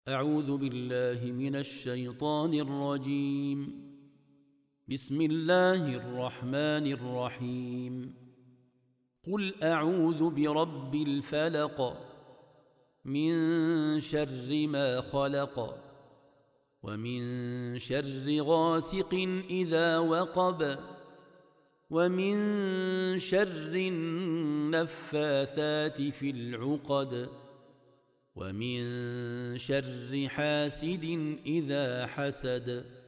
أعوذ بالله من الشيطان الرجيم. بسم الله الرحمن الرحيم. قل أعوذ برب الفلق من شر ما خلق ومن شر غاسق إذا وقب ومن شر النفاثات في العقد ومن شر حاسد إذا حسد.